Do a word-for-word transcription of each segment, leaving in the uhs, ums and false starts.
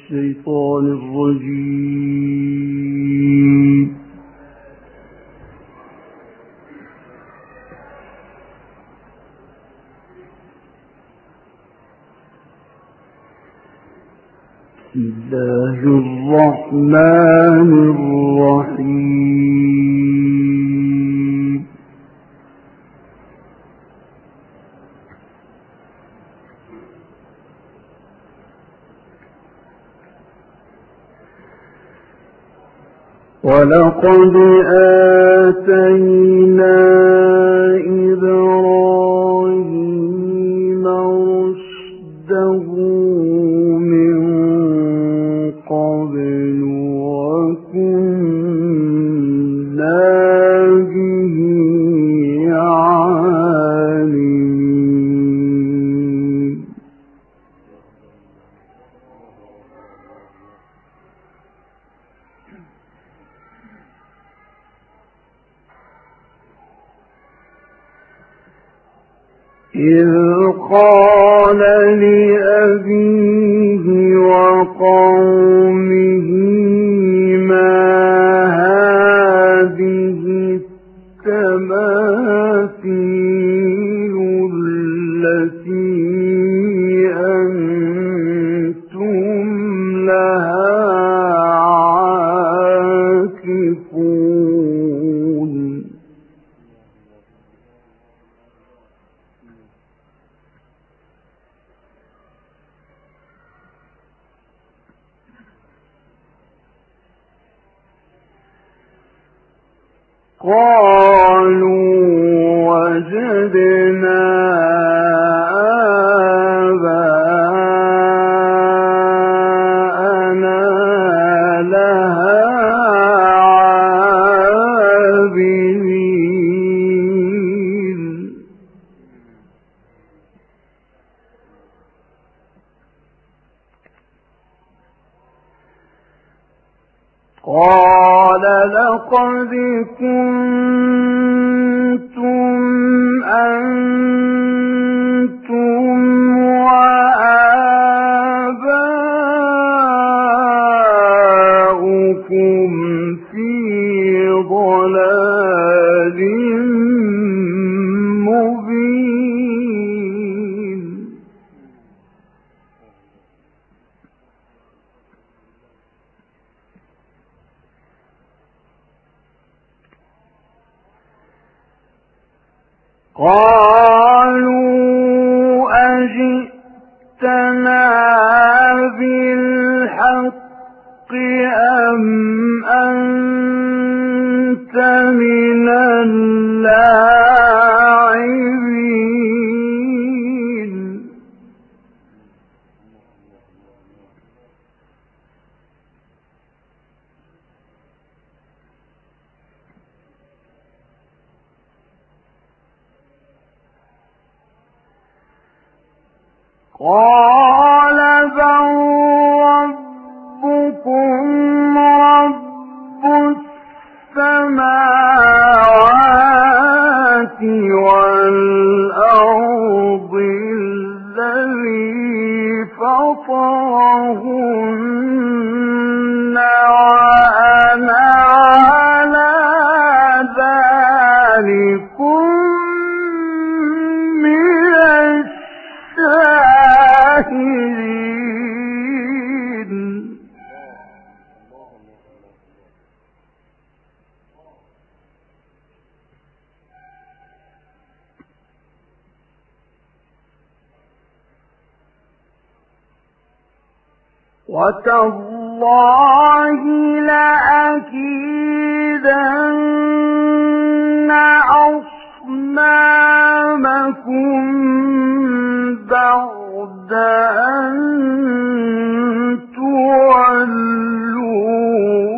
الشيطان الرجيم. بسم الله الرحمن الرحيم. ولقد آتينا إبراهيم رشده من قبل وكنا به عالمين. إذ قال لأبيه وقومه ما هذه التماثيل التي أنتم لها عاكفون. قالوا وجدنا آباءنا لها عابدين. قال لقد كنتم أنتم وآباؤكم في ضلال مبين. قالوا أجئتنا بالحق أم أنت من اللاعبين. قال بل ربكم رب السماوات والأرض الذي فطرهن وأنا على ذلكم من الشاهدين. وتالله لأكيدن أصنامكم بعد أن تولوا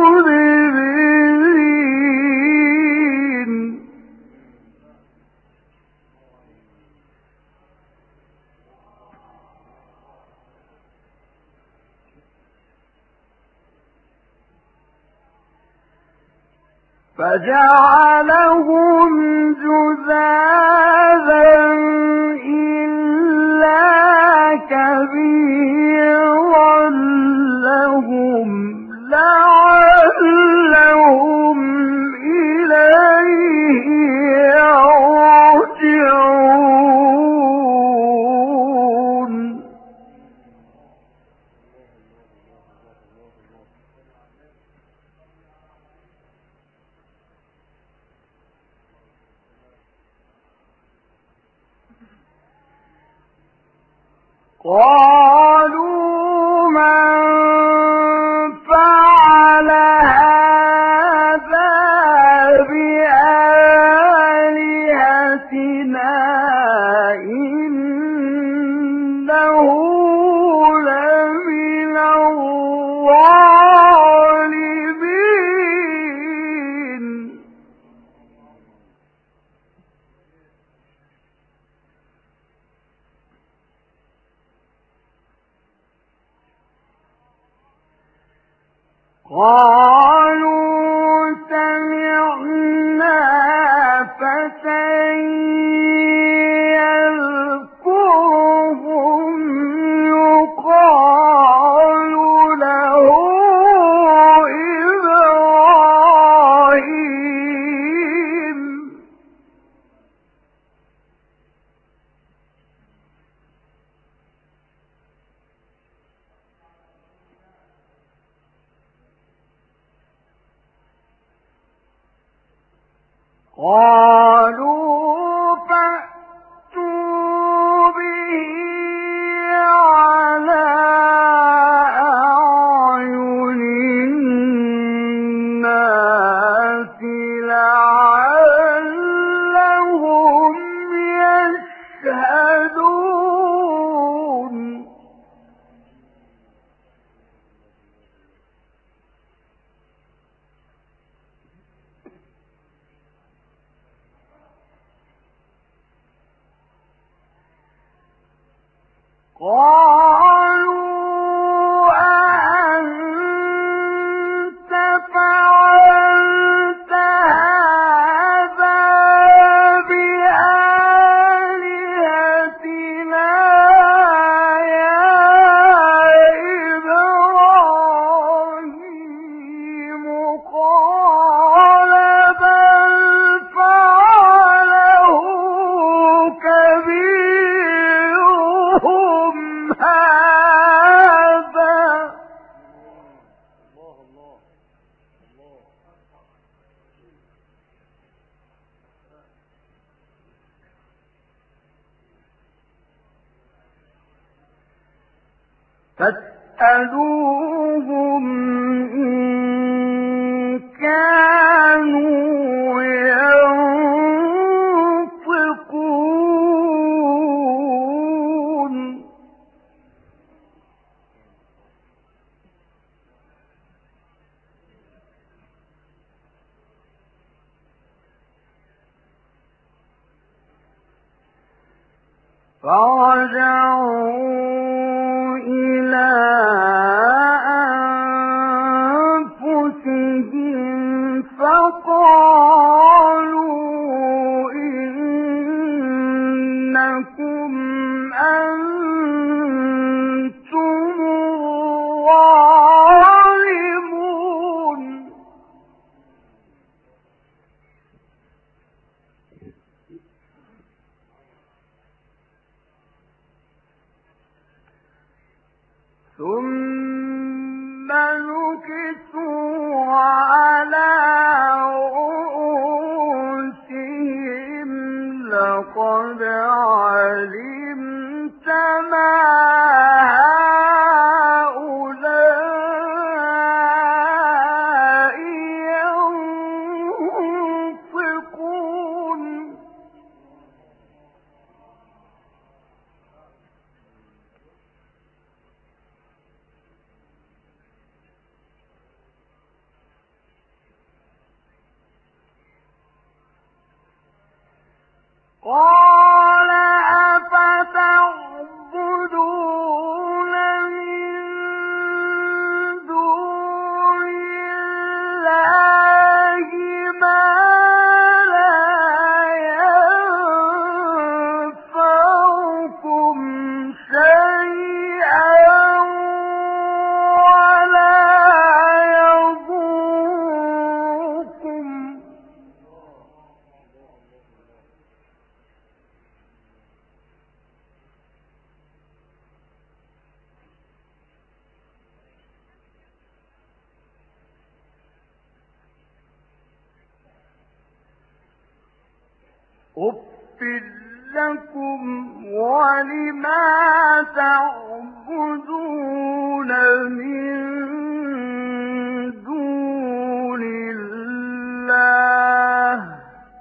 مدبرين. فجعلهم جذاذا إلا كبيرا قالوا من فعل هذا بآلهتنا إنه لمن الظالمين. قالوا سمعنا فتى يذكرهم يقال له إبراهيم. قالوا فأتوا به على أعين الناس لعلهم يشهدون. قالوا أأنت فعلت هذا بآلهتنا يا إبراهيم؟ قال بل فعله كبيرهم هذا. فاسألوهم إن كانوا ينطقون. فرجعوا إلى أنفسهم فقالوا إنكم أنتم الظالمون. ثم نكسوا على رؤوسهم لقد علمت ما هؤلاء ينطقون. قال أفتعبدون من دون الله ما لا ينفعكم شيئا ولا يضركم. أُفٍّ لكم ولما تعبدون من دون الله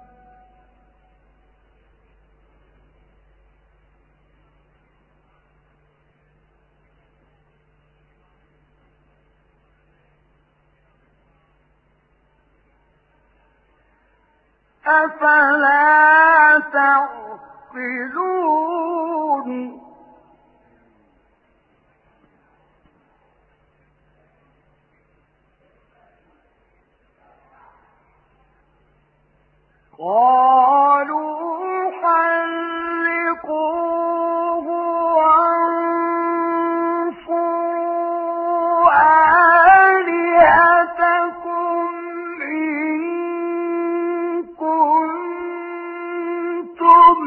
أفلا تعقلون قالوا حرقوه وانصروا آلهتكم إن كنتم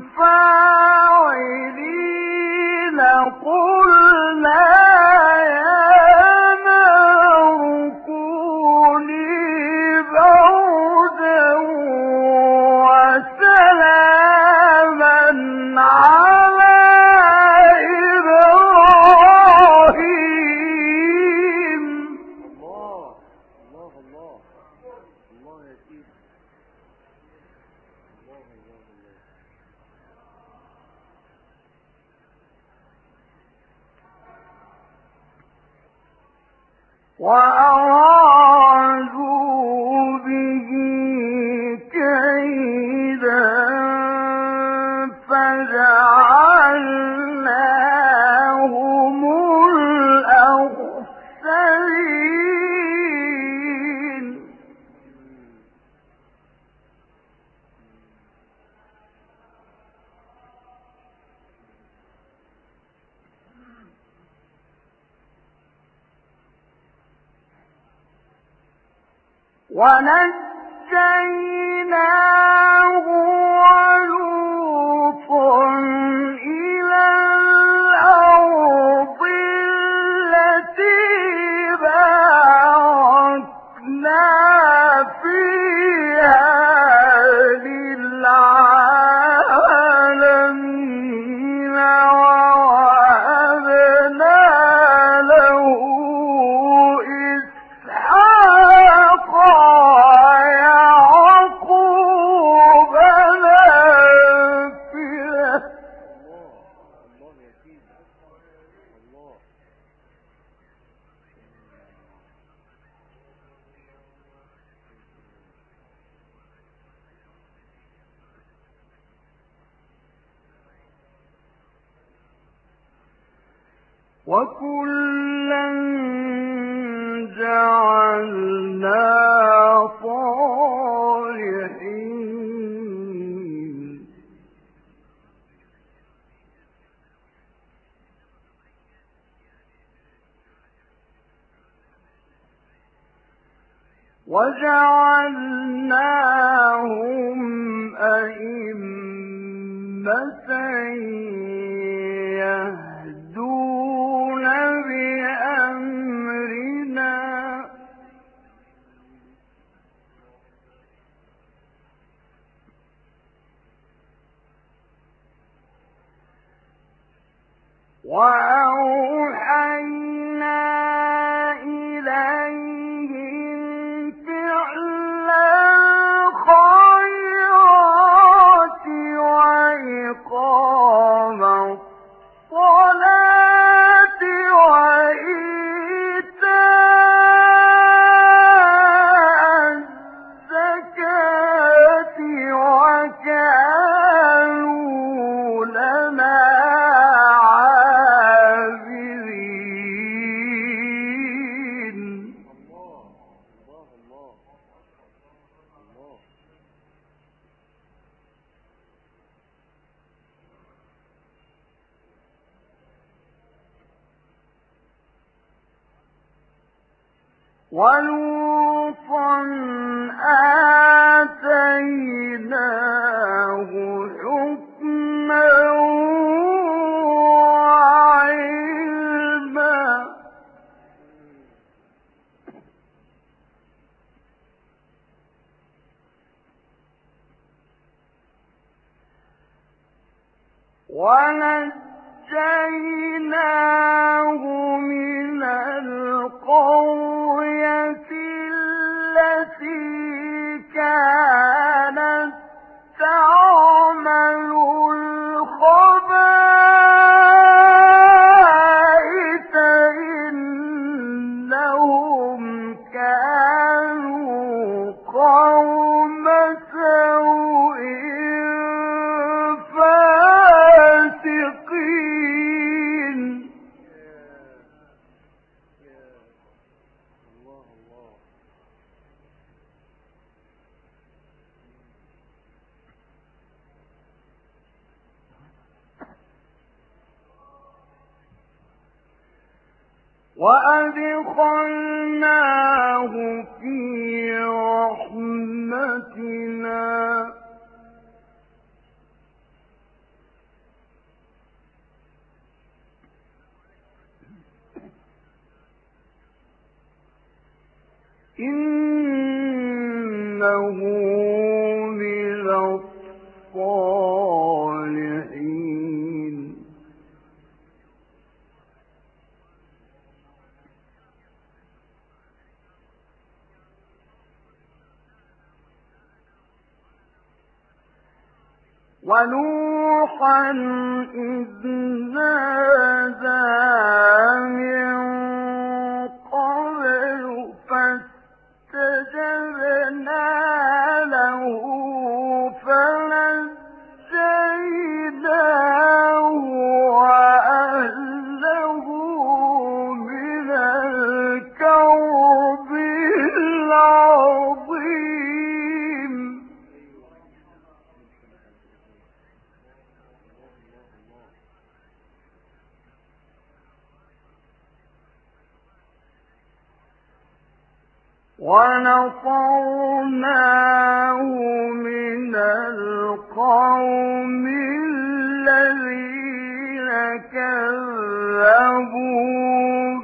فاعلين قلنا وأرادوا به كيدا فجعلناهم الأخسرين ونجيناه ولوطا إلى الأرض التي باركنا فيها للعالمين ووهبنا له إسحاق ويعقوب نافلة وكلا جعلنا صالحين وجعلناهم أئمة يهدون بأمرنا وأوحينا إليهم فعل الخيرات وإقام الصلاة وإيتاء الزكاة وكانوا لنا ولوطا آتيناه حكما وعلما ونجيناه من القرية التي كانت تعمل الخبائث إنهم كانوا قوم سوء فاسقين. وأدخلناه في رحمتنا إنه من الصالحين. ونوحا إذ نادى من قبل فاستجبنا له فنجيناه وأهله من الكرب العظيم. ونصرناه من القوم الذين كذبوا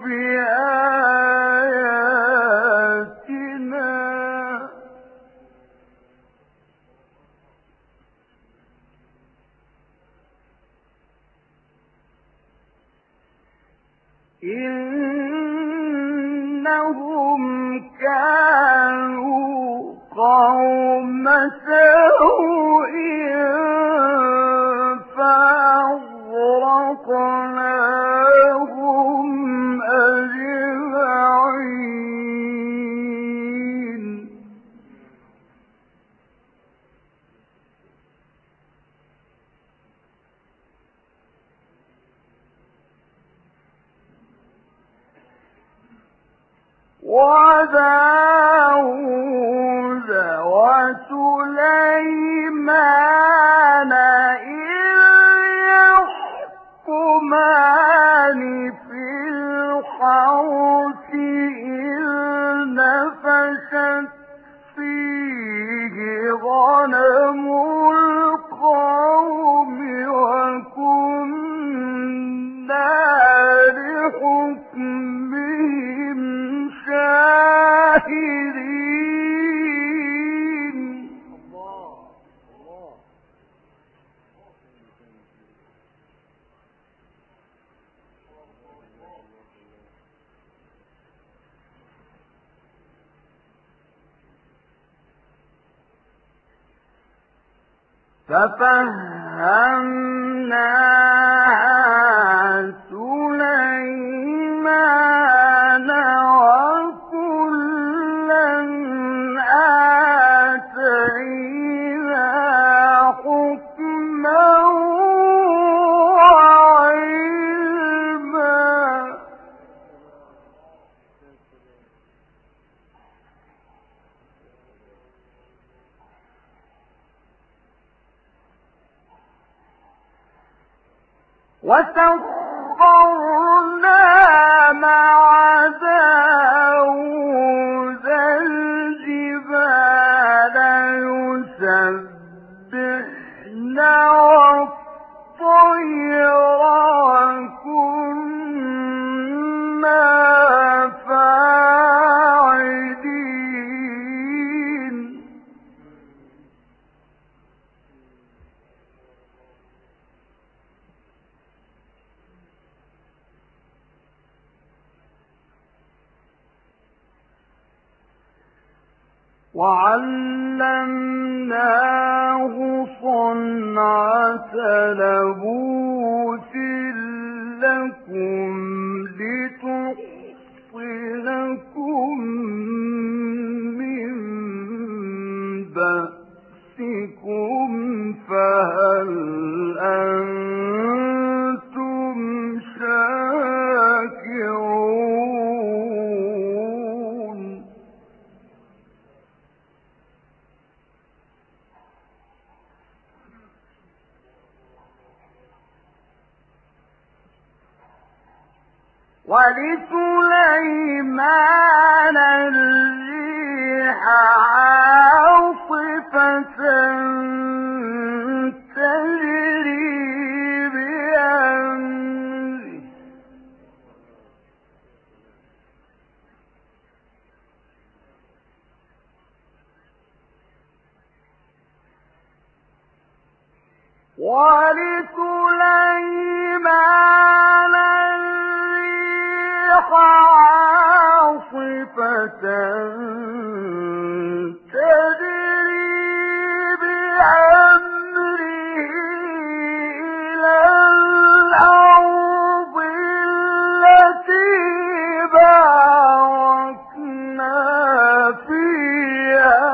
بآياتنا إنهم كانوا قوم سوء فأغرقناهم أجمعين. وداود وسليمان إذ يحكمان في الحرث إذ نفشت فيه غنم القوم وكنا لحكمهم شاهدين. ففهمناها سليمان وكلا آتينا حكما وعلما. وسخرنا مع داود الجبال يسبحن والطير وكنا فاعلين. وعلمناه صنعة لبوس لكم لتحصنكم من بأسكم فهل أنتم شاكرون؟ ولسليمان الريح عاصفة تجري بأمره ولسليمان الريح عاصفة تجري بأمره إلى الأرض التي باركنا فيها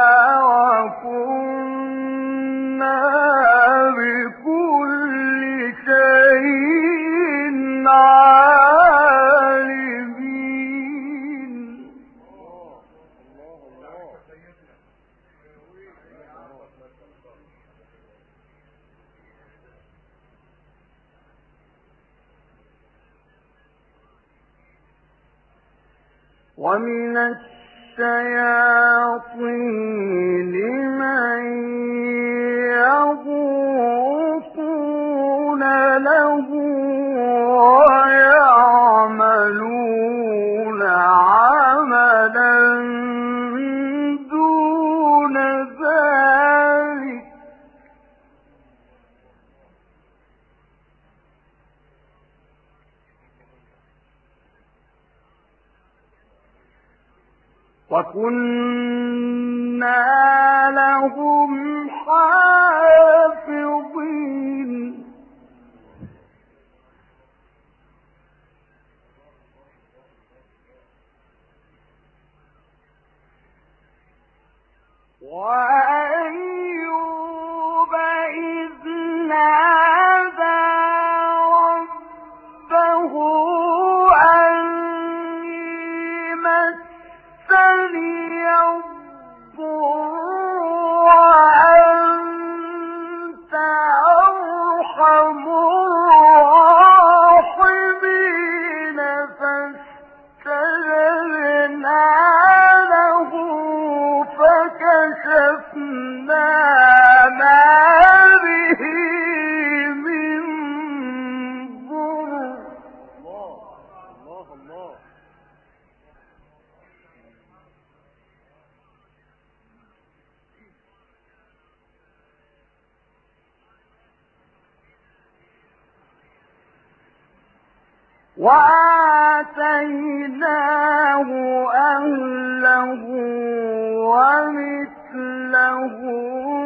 وكنا بكل شيء عالمين. ومن الشياطين من يغوصون له ويعملون عملا دون ذلك وكنا لهم حافظين. وأيوب إذ نادى ربه أني مسني الضر وأنت أرحم الراحمين فاستجبنا له فكشفنا ما به من ضر وآتيناه أهله ومثلهم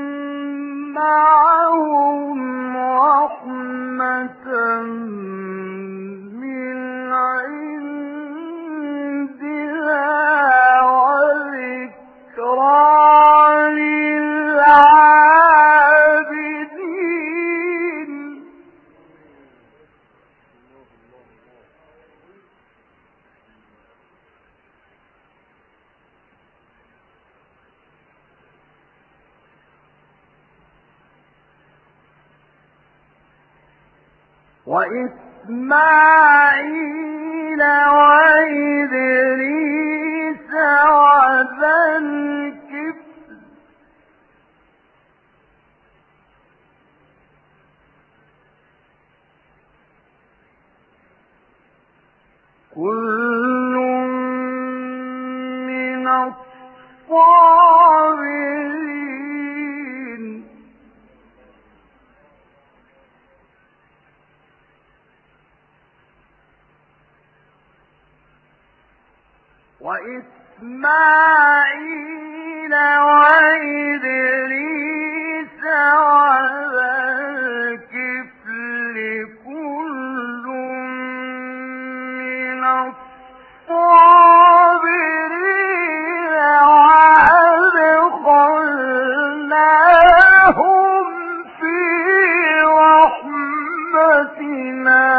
معهم رحمة من عندنا وذكرى للعابدين. وإسماعيل وإدريس وذا الكفل كل من الصابرين. وإسماعيل وإسماعيل وإدريس وذا الكفل كل من الصابرين وأدخلناهم في رحمتنا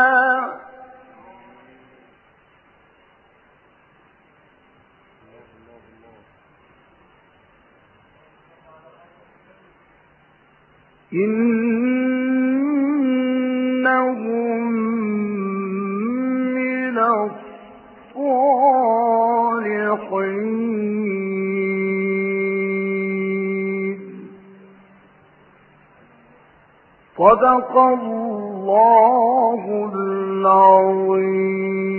إنهم من الصالحين. صدق الله العظيم.